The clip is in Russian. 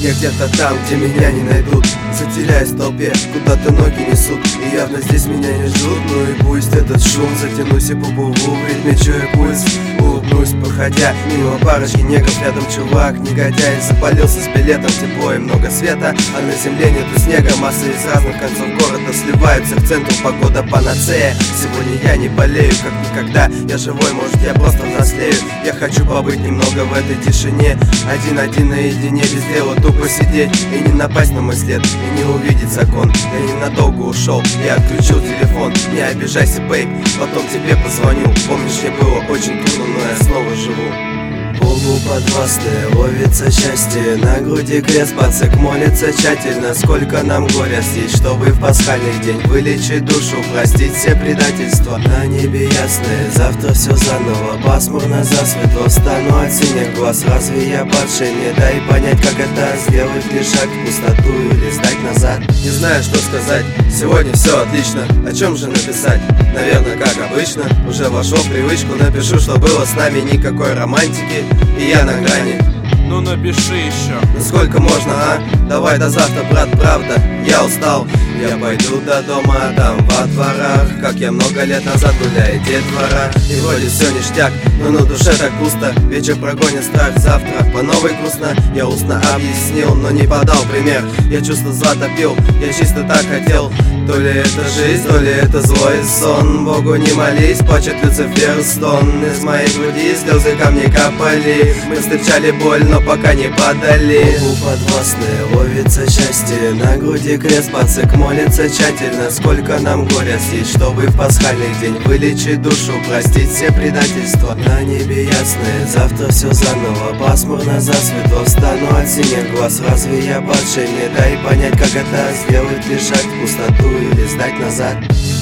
Я где-то там, где меня не найдут, затеряюсь в толпе, куда-то ноги несут, и явно здесь меня не ждут. Ну и пусть этот шум, затянусь и побыву в ритме, чую пульс. Улыбнусь, проходя мимо парочки негров, рядом чувак, негодяй, запалился с билетом, тепло и много света, а на земле нету снега. Массы из разных концов города сливаются к центру, погода панацея. Сегодня я не болею, как никогда, я живой, может я просто взрослею. Я хочу побыть немного в этой тишине, один-один наедине, без дела тупо сидеть и не напасть на мой след, и не увидеть закон. Я ненадолго ушел, я отключил телефон. Не обижайся, бейб, потом тебе позвоню. Помнишь, мне было очень трудно, но я снова живу. Богу подвластное ловится счастье, на груди крест, пацак молится тщательно. Сколько нам горя здесь, чтобы в пасхальный день вылечить душу, простить все предательства. На небе ясное, завтра все заново, пасмурно засветло, встану от синих глаз. Разве я падший? Не дай понять, как это сделать, лишь шаг в пустоту или сдать назад. Не знаю, что сказать, сегодня все отлично, о чем же написать? Наверное, как обычно, уже вошел в привычку, напишу, что было с нами, никакой романтики, и я на грани. Ну напиши еще. Насколько можно, а? Давай до завтра, брат, правда, я устал. Я пойду до дома, а там во дворах, как я много лет назад гуляет детвора. И вроде все ништяк, но на душе так пусто. Вечер прогонит страх, завтра по новой грустно. Я устно объяснил, но не подал пример. Я чувство затопил, я чисто так хотел. То ли это жизнь, то ли это злой сон. Богу не молись, плачет Люцифер стон. Из моей груди слезы камни капали. Мы встречали боль, но пока не падали. Богу подвластное ловится счастье, на груди крест, пацак молится тщательно. Сколько нам горя здесь, чтобы в пасхальный день вылечить душу, простить все предательства. На небе ясное, завтра все заново, пасмурно засветло, встану от синих глаз. Разве я падший? Не дай понять, как это сделать, лишь шаг в пустоту или сдать назад.